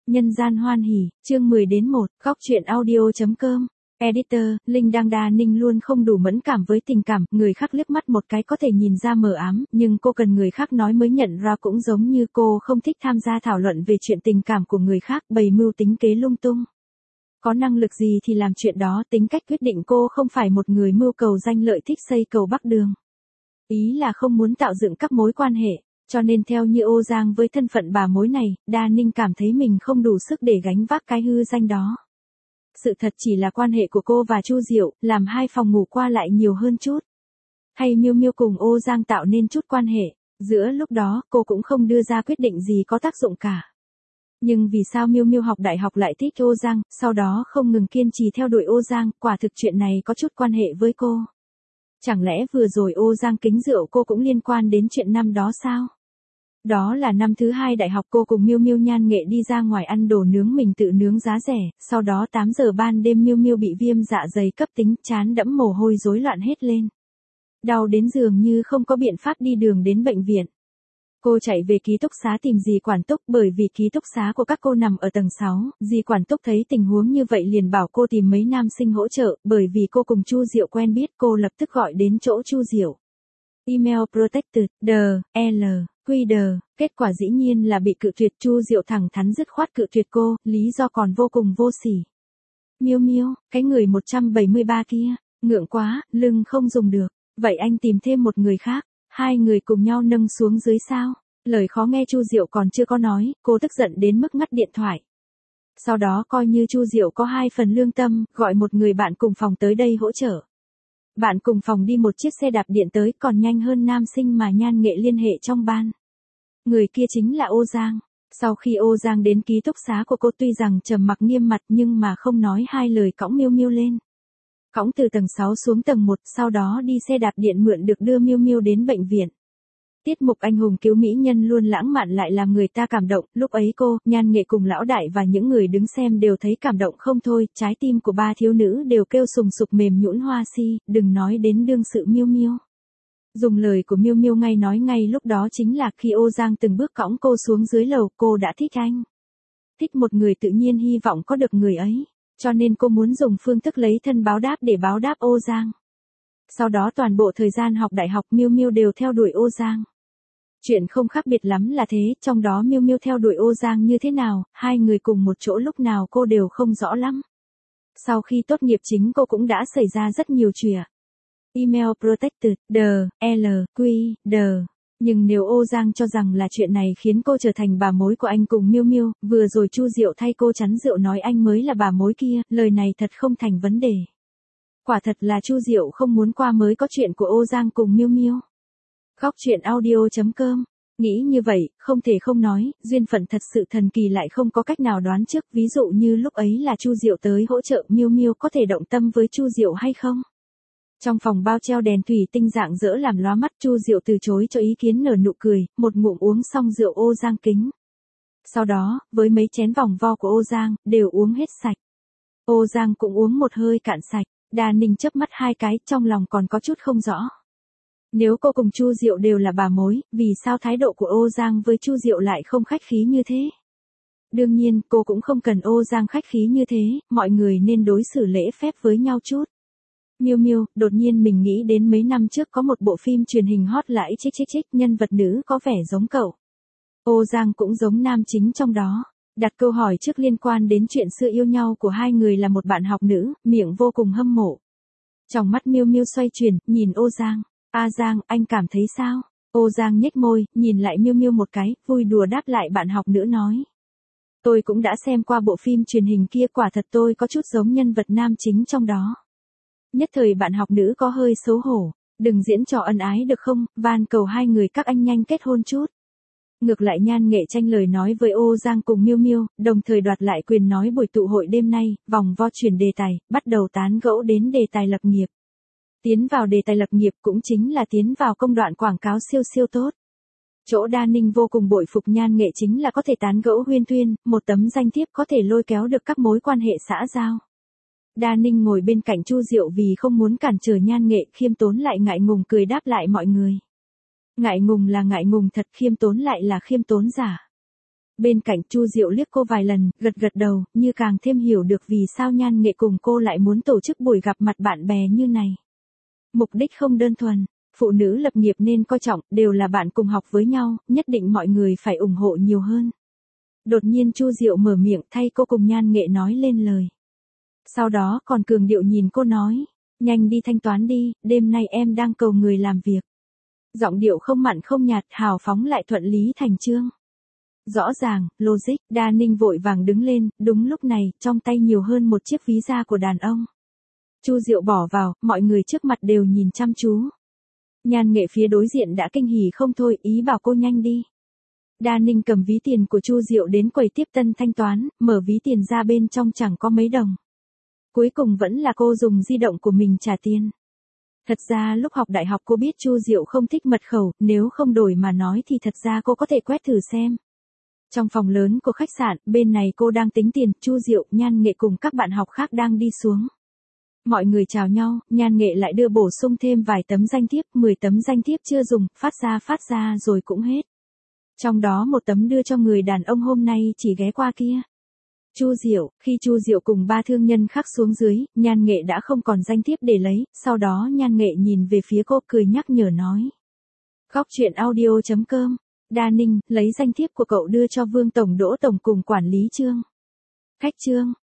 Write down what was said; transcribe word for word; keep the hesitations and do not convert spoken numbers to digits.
Nhân gian hoan hỉ, chương mười đến một, góc truyện audio chấm com. Editor, Linh Đăng Đa Ninh luôn không đủ mẫn cảm với tình cảm, người khác liếc mắt một cái có thể nhìn ra mờ ám, nhưng cô cần người khác nói mới nhận ra, cũng giống như cô không thích tham gia thảo luận về chuyện tình cảm của người khác, bày mưu tính kế lung tung. Có năng lực gì thì làm chuyện đó, tính cách quyết định, cô không phải một người mưu cầu danh lợi thích xây cầu bắc đường. Ý là không muốn tạo dựng các mối quan hệ. Cho nên theo như Ô Giang với thân phận bà mối này, Đa Ninh cảm thấy mình không đủ sức để gánh vác cái hư danh đó. Sự thật chỉ là quan hệ của cô và Chu Diệu, làm hai phòng ngủ qua lại nhiều hơn chút. Hay Miêu Miêu cùng Ô Giang tạo nên chút quan hệ, giữa lúc đó cô cũng không đưa ra quyết định gì có tác dụng cả. Nhưng vì sao Miêu Miêu học đại học lại thích Ô Giang, sau đó không ngừng kiên trì theo đuổi Ô Giang, quả thực chuyện này có chút quan hệ với cô. Chẳng lẽ vừa rồi Ô Giang kính rượu cô cũng liên quan đến chuyện năm đó sao? Đó là năm thứ hai đại học, cô cùng Miêu Miêu Nhan Nghệ đi ra ngoài ăn đồ nướng mình tự nướng giá rẻ, sau đó tám giờ ban đêm Miêu Miêu bị viêm dạ dày cấp tính, trán đẫm mồ hôi rối loạn hết lên. Đau đến dường như không có biện pháp đi đường đến bệnh viện. Cô chạy về ký túc xá tìm dì quản túc, bởi vì ký túc xá của các cô nằm ở tầng sáu, dì quản túc thấy tình huống như vậy liền bảo cô tìm mấy nam sinh hỗ trợ, bởi vì cô cùng Chu Diệu quen biết, cô lập tức gọi đến chỗ Chu Diệu. Email protected, D, L, Q D, kết quả dĩ nhiên là bị cự tuyệt. Chu Diệu thẳng thắn dứt khoát cự tuyệt cô, lý do còn vô cùng vô sỉ. Miêu Miêu, cái người một trăm bảy mươi ba kia, ngượng quá, lưng không dùng được, vậy anh tìm thêm một người khác, hai người cùng nhau nâng xuống dưới sao? Lời khó nghe Chu Diệu còn chưa có nói, cô tức giận đến mức ngắt điện thoại. Sau đó coi như Chu Diệu có hai phần lương tâm, gọi một người bạn cùng phòng tới đây hỗ trợ. Bạn cùng phòng đi một chiếc xe đạp điện tới, còn nhanh hơn nam sinh mà Nhan Nghệ liên hệ trong ban. Người kia chính là Ô Giang. Sau khi Ô Giang đến ký túc xá của cô, tuy rằng trầm mặc nghiêm mặt nhưng mà không nói hai lời cõng Miêu Miêu lên. Cõng từ tầng sáu xuống tầng một, sau đó đi xe đạp điện mượn được đưa Miêu Miêu đến bệnh viện. Tiết mục anh hùng cứu mỹ nhân luôn lãng mạn lại làm người ta cảm động, lúc ấy cô, Nhan Nghệ cùng lão đại và những người đứng xem đều thấy cảm động không thôi, trái tim của ba thiếu nữ đều kêu sùng sục mềm nhũn hoa si, đừng nói đến đương sự Miêu Miêu. Dùng lời của Miêu Miêu ngay nói ngay lúc đó chính là khi Ô Giang từng bước cõng cô xuống dưới lầu, cô đã thích anh. Thích một người tự nhiên hy vọng có được người ấy, cho nên cô muốn dùng phương thức lấy thân báo đáp để báo đáp Ô Giang. Sau đó toàn bộ thời gian học đại học Miêu Miêu đều theo đuổi Ô Giang. Chuyện không khác biệt lắm là thế, trong đó Miêu Miêu theo đuổi Ô Giang như thế nào, hai người cùng một chỗ lúc nào cô đều không rõ lắm. Sau khi tốt nghiệp chính cô cũng đã xảy ra rất nhiều chuyện. Email protected, D, L, Q, D. Nhưng nếu Ô Giang cho rằng là chuyện này khiến cô trở thành bà mối của anh cùng Miêu Miêu, vừa rồi Chu Diệu thay cô chắn rượu nói anh mới là bà mối kia, lời này thật không thành vấn đề. Quả thật là Chu Diệu không muốn qua mới có chuyện của Ô Giang cùng Miêu Miêu. Góc truyện audio chấm com. Nghĩ như vậy, không thể không nói, duyên phận thật sự thần kỳ lại không có cách nào đoán trước, ví dụ như lúc ấy là Chu Diệu tới hỗ trợ, Miêu Miêu có thể động tâm với Chu Diệu hay không? Trong phòng bao treo đèn thủy tinh rạng rỡ làm lóa mắt, Chu Diệu từ chối cho ý kiến nở nụ cười, một ngụm uống xong rượu Ô Giang kính. Sau đó, với mấy chén vòng vo của Ô Giang, đều uống hết sạch. Ô Giang cũng uống một hơi cạn sạch, Đa Ninh chớp mắt hai cái, trong lòng còn có chút không rõ. Nếu cô cùng Chu Diệu đều là bà mối, vì sao thái độ của Ô Giang với Chu Diệu lại không khách khí như thế? Đương nhiên, cô cũng không cần Ô Giang khách khí như thế, mọi người nên đối xử lễ phép với nhau chút. Miêu Miêu, đột nhiên mình nghĩ đến mấy năm trước có một bộ phim truyền hình hot lại chích chích chích, nhân vật nữ có vẻ giống cậu. Ô Giang cũng giống nam chính trong đó. Đặt câu hỏi trước liên quan đến chuyện xưa yêu nhau của hai người là một bạn học nữ, miệng vô cùng hâm mộ. Trong mắt Miêu Miêu xoay chuyển, nhìn Ô Giang. A Giang, anh cảm thấy sao? Ô Giang nhếch môi, nhìn lại Miêu Miêu một cái, vui đùa đáp lại bạn học nữ nói. Tôi cũng đã xem qua bộ phim truyền hình kia, quả thật tôi có chút giống nhân vật nam chính trong đó. Nhất thời bạn học nữ có hơi xấu hổ, đừng diễn trò ân ái được không, van cầu hai người các anh nhanh kết hôn chút. Ngược lại Nhan Nghệ tranh lời nói với Ô Giang cùng Miêu Miêu, đồng thời đoạt lại quyền nói buổi tụ hội đêm nay, vòng vo chuyển đề tài, bắt đầu tán gẫu đến đề tài lập nghiệp. Tiến vào đề tài lập nghiệp cũng chính là tiến vào công đoạn quảng cáo siêu siêu tốt. Chỗ Đa Ninh vô cùng bội phục Nhan Nghệ chính là có thể tán gẫu huyên thuyên, một tấm danh thiếp có thể lôi kéo được các mối quan hệ xã giao. Đa Ninh ngồi bên cạnh Chu Diệu vì không muốn cản trở Nhan Nghệ, khiêm tốn lại ngại ngùng cười đáp lại mọi người. Ngại ngùng là ngại ngùng thật, khiêm tốn lại là khiêm tốn giả. Bên cạnh Chu Diệu liếc cô vài lần, gật gật đầu, như càng thêm hiểu được vì sao Nhan Nghệ cùng cô lại muốn tổ chức buổi gặp mặt bạn bè như này. Mục đích không đơn thuần, phụ nữ lập nghiệp nên coi trọng, đều là bạn cùng học với nhau, nhất định mọi người phải ủng hộ nhiều hơn. Đột nhiên Chu Diệu mở miệng thay cô cùng Nhan Nghệ nói lên lời. Sau đó còn cường điệu nhìn cô nói, nhanh đi thanh toán đi, đêm nay em đang cầu người làm việc. Giọng điệu không mặn không nhạt, hào phóng lại thuận lý thành chương. Rõ ràng, logic, Đa Ninh vội vàng đứng lên, đúng lúc này, trong tay nhiều hơn một chiếc ví da của đàn ông. Chu Diệu bỏ vào, mọi người trước mặt đều nhìn chăm chú. Nhan Nghệ phía đối diện đã kinh hỉ không thôi, ý bảo cô nhanh đi. Đa Ninh cầm ví tiền của Chu Diệu đến quầy tiếp tân thanh toán, mở ví tiền ra bên trong chẳng có mấy đồng. Cuối cùng vẫn là cô dùng di động của mình trả tiền. Thật ra lúc học đại học cô biết Chu Diệu không thích mật khẩu, nếu không đổi mà nói thì thật ra cô có thể quét thử xem. Trong phòng lớn của khách sạn, bên này cô đang tính tiền, Chu Diệu, Nhan Nghệ cùng các bạn học khác đang đi xuống. Mọi người chào nhau, Nhan Nghệ lại đưa bổ sung thêm vài tấm danh thiếp, mười tấm danh thiếp chưa dùng, phát ra phát ra rồi cũng hết. Trong đó một tấm đưa cho người đàn ông hôm nay chỉ ghé qua kia. Chu Diệu, khi Chu Diệu cùng ba thương nhân khác xuống dưới, Nhan Nghệ đã không còn danh thiếp để lấy, sau đó Nhan Nghệ nhìn về phía cô cười nhắc nhở nói. Góc truyện audio chấm com, Đa Ninh, lấy danh thiếp của cậu đưa cho Vương Tổng, Đỗ Tổng cùng quản lý Trương. Khách Trương,